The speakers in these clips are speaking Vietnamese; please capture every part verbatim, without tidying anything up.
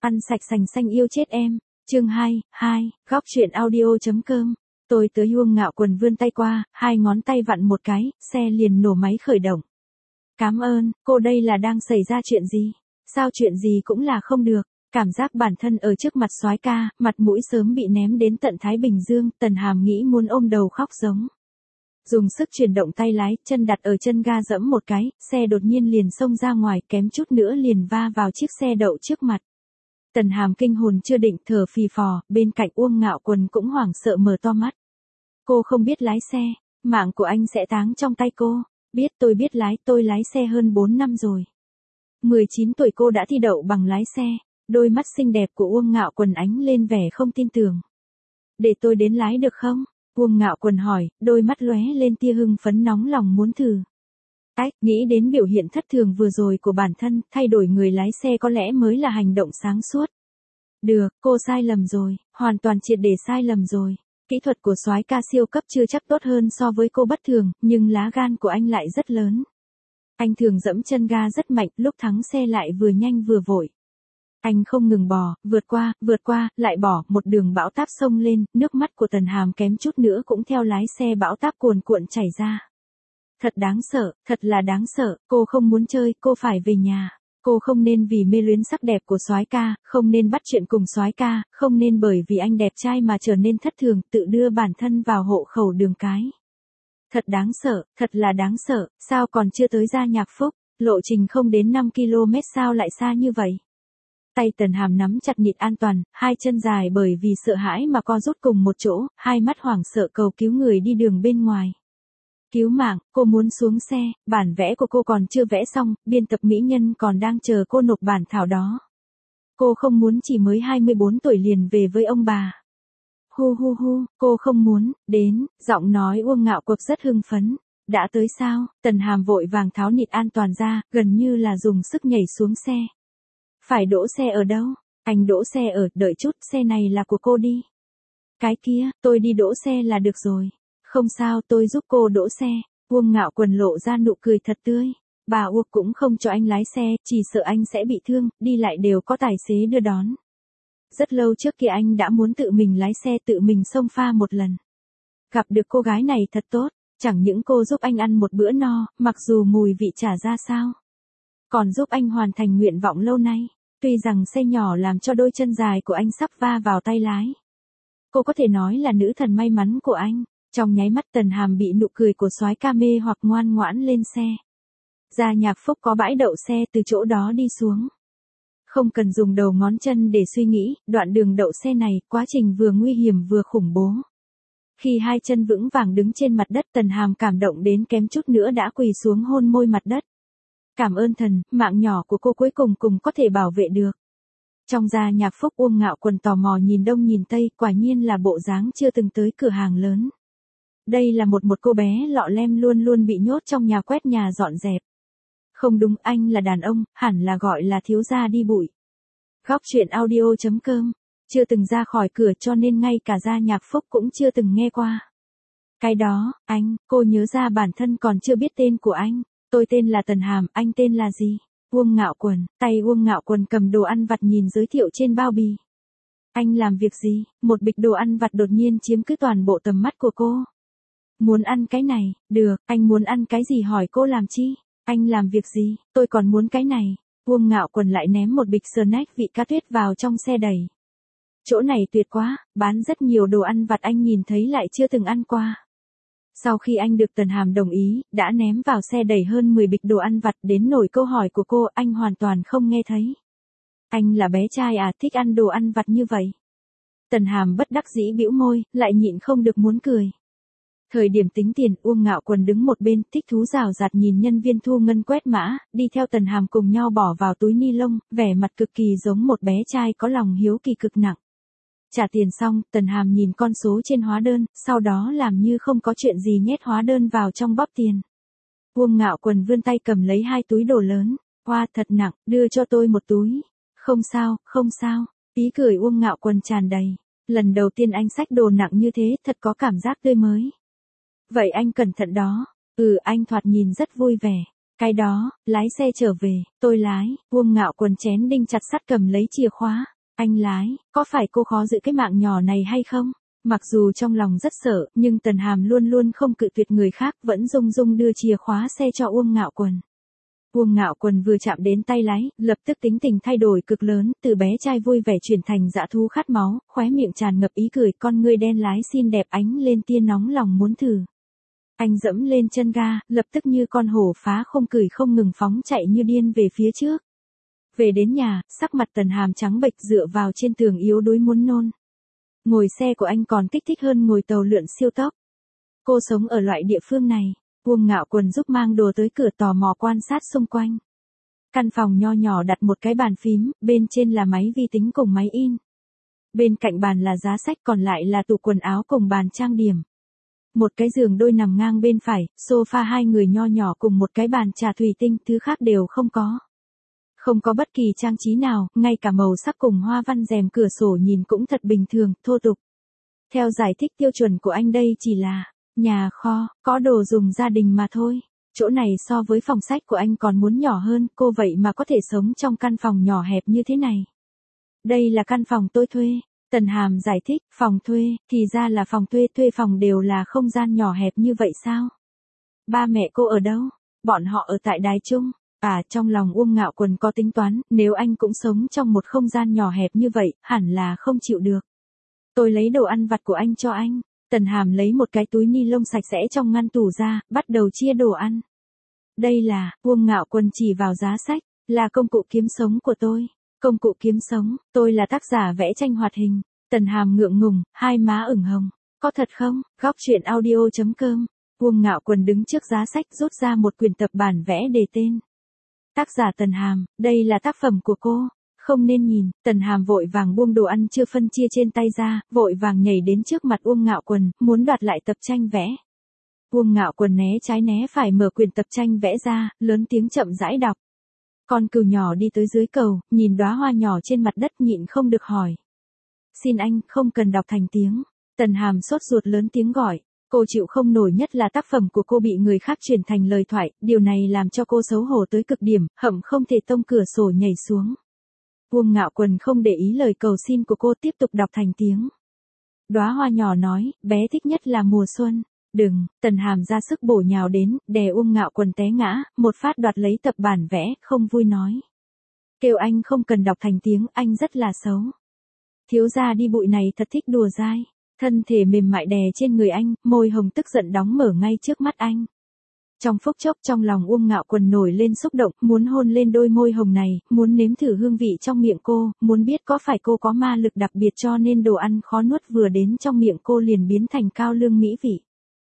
Ăn sạch sành xanh yêu chết em. Chương hai, hai, góc truyện audio.com. Tôi tới Uông Ngạo Quần vươn tay qua, hai ngón tay vặn một cái, xe liền nổ máy khởi động. Cảm ơn, cô đây là đang xảy ra chuyện gì? Sao chuyện gì cũng là không được? Cảm giác bản thân ở trước mặt soái ca, mặt mũi sớm bị ném đến tận Thái Bình Dương, Tần Hàm nghĩ muốn ôm đầu khóc giống. Dùng sức chuyển động tay lái, chân đặt ở chân ga dẫm một cái, xe đột nhiên liền xông ra ngoài, kém chút nữa liền va vào chiếc xe đậu trước mặt. Tần Hàm kinh hồn chưa định, thở phì phò, bên cạnh Uông Ngạo Quần cũng hoảng sợ mở to mắt. Cô không biết lái xe, mạng của anh sẽ táng trong tay cô. Biết, tôi biết lái, tôi lái xe hơn bốn năm rồi. mười chín tuổi cô đã thi đậu bằng lái xe, đôi mắt xinh đẹp của Uông Ngạo Quần ánh lên vẻ không tin tưởng. Để tôi đến lái được không? Uông Ngạo Quần hỏi, đôi mắt lóe lên tia hưng phấn nóng lòng muốn thử. Ách, nghĩ đến biểu hiện thất thường vừa rồi của bản thân, thay đổi người lái xe có lẽ mới là hành động sáng suốt. Được, cô sai lầm rồi, hoàn toàn triệt để sai lầm rồi. Kỹ thuật của soái ca siêu cấp chưa chắc tốt hơn so với cô bất thường, nhưng lá gan của anh lại rất lớn. Anh thường dẫm chân ga rất mạnh, lúc thắng xe lại vừa nhanh vừa vội. Anh không ngừng bò, vượt qua, vượt qua, lại bỏ, một đường bão táp xông lên, nước mắt của Tần Hàm kém chút nữa cũng theo lái xe bão táp cuồn cuộn chảy ra. Thật đáng sợ, thật là đáng sợ, cô không muốn chơi, cô phải về nhà. Cô không nên vì mê luyến sắc đẹp của soái ca, không nên bắt chuyện cùng soái ca, không nên bởi vì anh đẹp trai mà trở nên thất thường, tự đưa bản thân vào hộ khẩu đường cái. Thật đáng sợ, thật là đáng sợ, sao còn chưa tới Gia Nhạc Phúc, lộ trình không đến năm ki lô mét sao lại xa như vậy. Tay Tần Hàm nắm chặt nịt an toàn, hai chân dài bởi vì sợ hãi mà co rút cùng một chỗ, hai mắt hoảng sợ cầu cứu người đi đường bên ngoài. Cứu mạng, cô muốn xuống xe, bản vẽ của cô còn chưa vẽ xong, biên tập mỹ nhân còn đang chờ cô nộp bản thảo đó. Cô không muốn chỉ mới hai mươi bốn tuổi liền về với ông bà. Hu hu hu, cô không muốn, đến, giọng nói Uông Ngạo Quật rất hưng phấn. Đã tới sao? Tần Hàm vội vàng tháo nịt an toàn ra, gần như là dùng sức nhảy xuống xe. Phải đỗ xe ở đâu? Anh đỗ xe ở, đợi chút, xe này là của cô đi. Cái kia, tôi đi đỗ xe là được rồi. Không sao, tôi giúp cô đỗ xe. Uông Ngạo Quần lộ ra nụ cười thật tươi. Bà Uông cũng không cho anh lái xe, chỉ sợ anh sẽ bị thương, đi lại đều có tài xế đưa đón. Rất lâu trước kia anh đã muốn tự mình lái xe tự mình xông pha một lần. Gặp được cô gái này thật tốt, chẳng những cô giúp anh ăn một bữa no, mặc dù mùi vị chả ra sao. Còn giúp anh hoàn thành nguyện vọng lâu nay. Tuy rằng xe nhỏ làm cho đôi chân dài của anh sắp va vào tay lái. Cô có thể nói là nữ thần may mắn của anh. Trong nháy mắt Tần Hàm bị nụ cười của soái ca mê hoặc ngoan ngoãn lên xe. Gia Nhạc Phúc có bãi đậu xe, từ chỗ đó đi xuống. Không cần dùng đầu ngón chân để suy nghĩ, đoạn đường đậu xe này, quá trình vừa nguy hiểm vừa khủng bố. Khi hai chân vững vàng đứng trên mặt đất, Tần Hàm cảm động đến kém chút nữa đã quỳ xuống hôn môi mặt đất. Cảm ơn thần, mạng nhỏ của cô cuối cùng cùng có thể bảo vệ được. Trong Gia Nhạc Phúc, Uông Ngạo Quần tò mò nhìn đông nhìn tây, quả nhiên là bộ dáng chưa từng tới cửa hàng lớn. Đây là một một cô bé lọ lem luôn luôn bị nhốt trong nhà quét nhà dọn dẹp. Không đúng, anh là đàn ông, hẳn là gọi là thiếu gia đi bụi. Góc truyện audio.com. Chưa từng ra khỏi cửa cho nên ngay cả Gia Nhạc Phúc cũng chưa từng nghe qua. Cái đó, anh, cô nhớ ra bản thân còn chưa biết tên của anh. Tôi tên là Tần Hàm, anh tên là gì? Uông Ngạo Quần, tay Uông Ngạo Quần cầm đồ ăn vặt nhìn giới thiệu trên bao bì. Anh làm việc gì? Một bịch đồ ăn vặt đột nhiên chiếm cứ toàn bộ tầm mắt của cô. Muốn ăn cái này, được, anh muốn ăn cái gì hỏi cô làm chi? Anh làm việc gì? Tôi còn muốn cái này. Uông Ngạo Quần lại ném một bịch snack vị cá tuyết vào trong xe đẩy. Chỗ này tuyệt quá, bán rất nhiều đồ ăn vặt anh nhìn thấy lại chưa từng ăn qua. Sau khi anh được Tần Hàm đồng ý, đã ném vào xe đầy hơn mười bịch đồ ăn vặt, đến nổi câu hỏi của cô anh hoàn toàn không nghe thấy. Anh là bé trai à, thích ăn đồ ăn vặt như vậy? Tần Hàm bất đắc dĩ bĩu môi, lại nhịn không được muốn cười. Thời điểm tính tiền, Uông Ngạo Quần đứng một bên, thích thú rào rạt nhìn nhân viên thu ngân quét mã, đi theo Tần Hàm cùng nhau bỏ vào túi ni lông, vẻ mặt cực kỳ giống một bé trai có lòng hiếu kỳ cực nặng. Trả tiền xong, Tần Hàm nhìn con số trên hóa đơn, sau đó làm như không có chuyện gì nhét hóa đơn vào trong bóp tiền. Uông Ngạo Quần vươn tay cầm lấy hai túi đồ lớn. Hoa thật nặng, đưa cho tôi một túi. Không sao, không sao. Ý cười Uông Ngạo Quần tràn đầy. Lần đầu tiên anh xách đồ nặng như thế, thật có cảm giác tươi mới. Vậy anh cẩn thận đó. Ừ, anh thoạt nhìn rất vui vẻ. Cái đó, lái xe trở về, tôi lái. Uông Ngạo Quần chén đinh chặt sắt cầm lấy chìa khóa. Anh lái, có phải cô khó giữ cái mạng nhỏ này hay không? Mặc dù trong lòng rất sợ, nhưng Tần Hàm luôn luôn không cự tuyệt người khác, vẫn rung rung đưa chìa khóa xe cho Uông Ngạo Quần. Uông Ngạo Quần vừa chạm đến tay lái, lập tức tính tình thay đổi cực lớn, từ bé trai vui vẻ chuyển thành dã thú khát máu, khóe miệng tràn ngập ý cười, con ngươi đen lái xinh đẹp ánh lên tia nóng lòng muốn thử. Anh dẫm lên chân ga, lập tức như con hổ phá không cười không ngừng phóng chạy như điên về phía trước. Về đến nhà, sắc mặt Tần Hàm trắng bệch dựa vào trên tường yếu đuối muốn nôn. Ngồi xe của anh còn kích thích hơn ngồi tàu lượn siêu tốc. Cô sống ở loại địa phương này. Uông Ngạo Quần giúp mang đồ tới cửa tò mò quan sát xung quanh. Căn phòng nho nhỏ đặt một cái bàn phím, bên trên là máy vi tính cùng máy in. Bên cạnh bàn là giá sách, còn lại là tủ quần áo cùng bàn trang điểm. Một cái giường đôi nằm ngang bên phải, sofa hai người nho nhỏ cùng một cái bàn trà thủy tinh, thứ khác đều không có. Không có bất kỳ trang trí nào, ngay cả màu sắc cùng hoa văn rèm cửa sổ nhìn cũng thật bình thường, thô tục. Theo giải thích tiêu chuẩn của anh đây chỉ là nhà kho, có đồ dùng gia đình mà thôi. Chỗ này so với phòng sách của anh còn muốn nhỏ hơn, cô vậy mà có thể sống trong căn phòng nhỏ hẹp như thế này. Đây là căn phòng tôi thuê. Tần Hàm giải thích, phòng thuê, thì ra là phòng thuê, thuê phòng đều là không gian nhỏ hẹp như vậy sao? Ba mẹ cô ở đâu? Bọn họ ở tại Đài Trung. À, trong lòng Uông Ngạo Quần có tính toán, nếu anh cũng sống trong một không gian nhỏ hẹp như vậy, hẳn là không chịu được. Tôi lấy đồ ăn vặt của anh cho anh. Tần Hàm lấy một cái túi ni lông sạch sẽ trong ngăn tủ ra, bắt đầu chia đồ ăn. Đây là, Uông Ngạo Quần chỉ vào giá sách, là công cụ kiếm sống của tôi. Công cụ kiếm sống, tôi là tác giả vẽ tranh hoạt hình. Tần Hàm ngượng ngùng, hai má ửng hồng. Có thật không? Góc truyện audio chấm com. Uông Ngạo Quần đứng trước giá sách rút ra một quyển tập bản vẽ đề tên. Tác giả Tần Hàm, đây là tác phẩm của cô. Không nên nhìn. Tần Hàm vội vàng buông đồ ăn chưa phân chia trên tay ra, vội vàng nhảy đến trước mặt Uông Ngạo Quần, muốn đoạt lại tập tranh vẽ. Uông Ngạo Quần né trái né phải mở quyển tập tranh vẽ ra, lớn tiếng chậm rãi đọc. Con cừu nhỏ đi tới dưới cầu, nhìn đóa hoa nhỏ trên mặt đất nhịn không được hỏi. Xin anh, không cần đọc thành tiếng. Tần Hàm sốt ruột lớn tiếng gọi. Cô chịu không nổi, nhất là tác phẩm của cô bị người khác chuyển thành lời thoại, điều này làm cho cô xấu hổ tới cực điểm, hậm không thể tông cửa sổ nhảy xuống. Uông Ngạo Quần không để ý lời cầu xin của cô, tiếp tục đọc thành tiếng. Đóa hoa nhỏ nói, bé thích nhất là mùa xuân. Đừng, Tần Hàm ra sức bổ nhào đến, đè Uông Ngạo Quần té ngã, một phát đoạt lấy tập bản vẽ, không vui nói. Kêu anh không cần đọc thành tiếng, anh rất là xấu. Thiếu gia đi bụi này thật thích đùa dai. Thân thể mềm mại đè trên người anh, môi hồng tức giận đóng mở ngay trước mắt anh. Trong phút chốc trong lòng Uông Ngạo Quần nổi lên xúc động, muốn hôn lên đôi môi hồng này, muốn nếm thử hương vị trong miệng cô, muốn biết có phải cô có ma lực đặc biệt cho nên đồ ăn khó nuốt vừa đến trong miệng cô liền biến thành cao lương mỹ vị.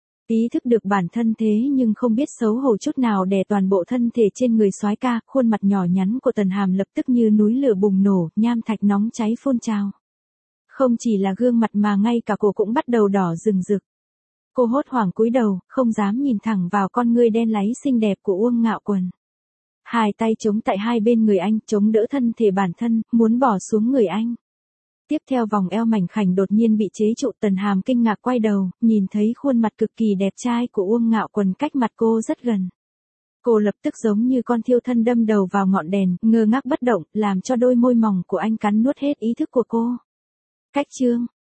Ý thức được bản thân thế nhưng không biết xấu hổ chút nào đè toàn bộ thân thể trên người soái ca, khuôn mặt nhỏ nhắn của Tần Hàm lập tức như núi lửa bùng nổ, nham thạch nóng cháy phun trào. Không chỉ là gương mặt mà ngay cả cổ cũng bắt đầu đỏ rừng rực. Cô hốt hoảng cúi đầu, không dám nhìn thẳng vào con ngươi đen láy xinh đẹp của Uông Ngạo Quần. Hai tay chống tại hai bên người anh, chống đỡ thân thể bản thân, muốn bỏ xuống người anh. Tiếp theo vòng eo mảnh khảnh đột nhiên bị chế trụ. Tần Hàm kinh ngạc quay đầu, nhìn thấy khuôn mặt cực kỳ đẹp trai của Uông Ngạo Quần cách mặt cô rất gần. Cô lập tức giống như con thiêu thân đâm đầu vào ngọn đèn, ngơ ngác bất động, làm cho đôi môi mỏng của anh cắn nuốt hết ý thức của cô. Cách chương